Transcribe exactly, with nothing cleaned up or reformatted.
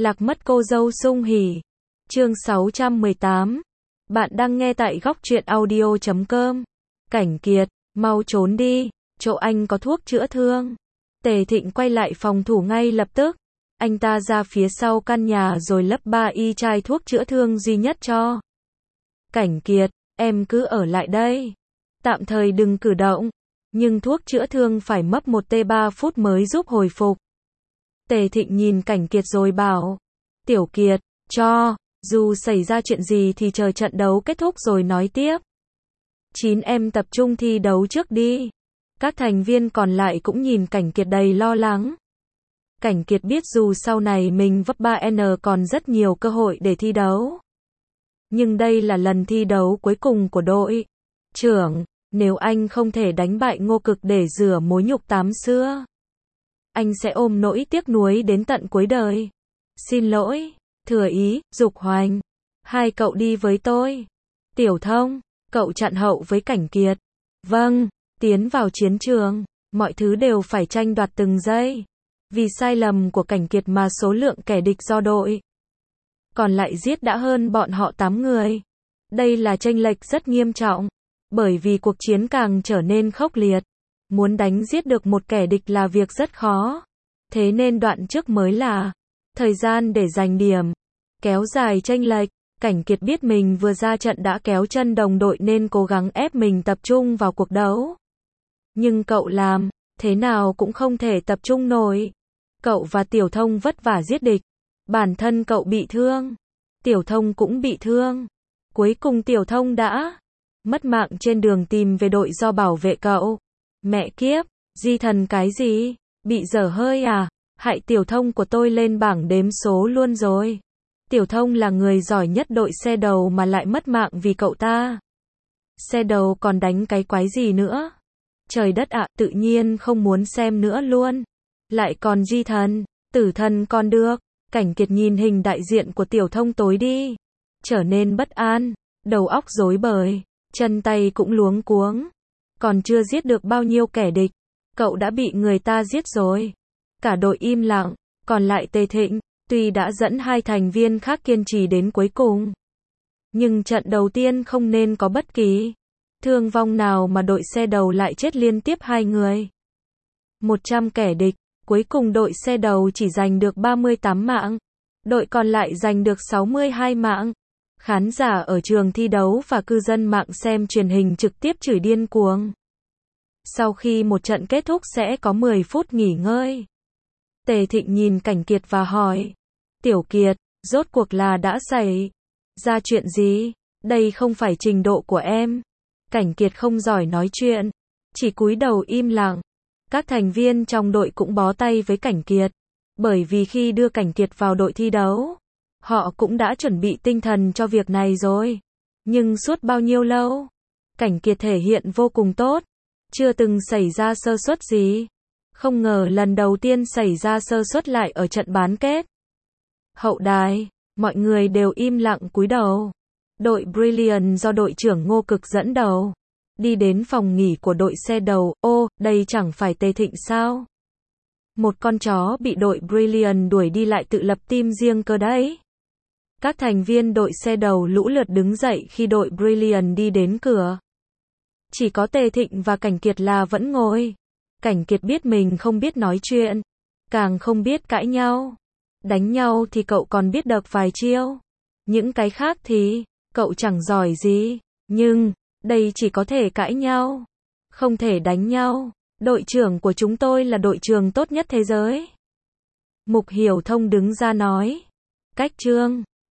Lạc mất cô dâu sung hỉ. Chương sáu trăm mười tám. Bạn đang nghe tại góc truyện audio chấm com. Cảnh Kiệt, mau trốn đi, chỗ anh có thuốc chữa thương. Tề Thịnh quay lại phòng thủ ngay lập tức. Anh ta ra phía sau căn nhà rồi lấp ba y chai thuốc chữa thương duy nhất cho. Cảnh Kiệt, em cứ ở lại đây. Tạm thời đừng cử động. Nhưng thuốc chữa thương phải mất một tới ba phút mới giúp hồi phục. Tề Thịnh nhìn Cảnh Kiệt rồi bảo. Tiểu Kiệt, cho, dù xảy ra chuyện gì thì chờ trận đấu kết thúc rồi nói tiếp. Chín em tập trung thi đấu trước đi. Các thành viên còn lại cũng nhìn Cảnh Kiệt đầy lo lắng. Cảnh Kiệt biết dù sau này mình vấp ba N còn rất nhiều cơ hội để thi đấu. Nhưng đây là lần thi đấu cuối cùng của đội. Trưởng, nếu anh không thể đánh bại Ngô Cực để rửa mối nhục tám xưa, anh sẽ ôm nỗi tiếc nuối đến tận cuối đời. Xin lỗi, Thừa Ý, Dục Hoành. Hai cậu đi với tôi. Tiểu Thông, cậu chặn hậu với Cảnh Kiệt. Vâng, tiến vào chiến trường, mọi thứ đều phải tranh đoạt từng giây. Vì sai lầm của Cảnh Kiệt mà số lượng kẻ địch do đội còn lại giết đã hơn bọn họ tám người. Đây là chênh lệch rất nghiêm trọng, bởi vì cuộc chiến càng trở nên khốc liệt. Muốn đánh giết được một kẻ địch là việc rất khó. Thế nên đoạn trước mới là thời gian để giành điểm, kéo dài chênh lệch. Cảnh Kiệt biết mình vừa ra trận đã kéo chân đồng đội nên cố gắng ép mình tập trung vào cuộc đấu. Nhưng cậu làm thế nào cũng không thể tập trung nổi. Cậu và Tiểu Thông vất vả giết địch. Bản thân cậu bị thương. Tiểu Thông cũng bị thương. Cuối cùng Tiểu Thông đã mất mạng trên đường tìm về đội do bảo vệ cậu. Mẹ kiếp, di thần cái gì? Bị dở hơi à? Hại Tiểu Thông của tôi lên bảng đếm số luôn rồi. Tiểu Thông là người giỏi nhất đội xe đầu mà lại mất mạng vì cậu ta. Xe đầu còn đánh cái quái gì nữa? Trời đất ạ, tự nhiên không muốn xem nữa luôn. Lại còn di thần, tử thần còn được. Cảnh Kiệt nhìn hình đại diện của Tiểu Thông tối đi, trở nên bất an, đầu óc rối bời, chân tay cũng luống cuống. Còn chưa giết được bao nhiêu kẻ địch, cậu đã bị người ta giết rồi. Cả đội im lặng, còn lại Tề Thịnh, tuy đã dẫn hai thành viên khác kiên trì đến cuối cùng, nhưng trận đầu tiên không nên có bất kỳ thương vong nào mà đội xe đầu lại chết liên tiếp hai người. một trăm kẻ địch, cuối cùng đội xe đầu chỉ giành được ba mươi tám mạng, đội còn lại giành được sáu mươi hai mạng. Khán giả ở trường thi đấu và cư dân mạng xem truyền hình trực tiếp chửi điên cuồng. Sau khi một trận kết thúc sẽ có mười phút nghỉ ngơi. Tề Thịnh nhìn Cảnh Kiệt và hỏi. Tiểu Kiệt, rốt cuộc là đã xảy ra chuyện gì? Đây không phải trình độ của em. Cảnh Kiệt không giỏi nói chuyện, chỉ cúi đầu im lặng. Các thành viên trong đội cũng bó tay với Cảnh Kiệt, bởi vì khi đưa Cảnh Kiệt vào đội thi đấu, họ cũng đã chuẩn bị tinh thần cho việc này rồi. Nhưng suốt bao nhiêu lâu, Cảnh Kiệt thể hiện vô cùng tốt, chưa từng xảy ra sơ suất gì. Không ngờ lần đầu tiên xảy ra sơ suất lại ở trận bán kết. Hậu đài, mọi người đều im lặng cúi đầu. Đội Brilliant do đội trưởng Ngô Cực dẫn đầu đi đến phòng nghỉ của đội xe đầu. Ô, đây chẳng phải Tề Thịnh sao? Một con chó bị đội Brilliant đuổi đi lại tự lập team riêng cơ đấy. Các thành viên đội xe đầu lũ lượt đứng dậy khi đội Brilliant đi đến cửa. Chỉ có Tề Thịnh và Cảnh Kiệt là vẫn ngồi. Cảnh Kiệt biết mình không biết nói chuyện, càng không biết cãi nhau. Đánh nhau thì cậu còn biết được vài chiêu. Những cái khác thì cậu chẳng giỏi gì. Nhưng đây chỉ có thể cãi nhau, không thể đánh nhau. Đội trưởng của chúng tôi là đội trưởng tốt nhất thế giới. Mục Hiểu Thông đứng ra nói. Cách trương,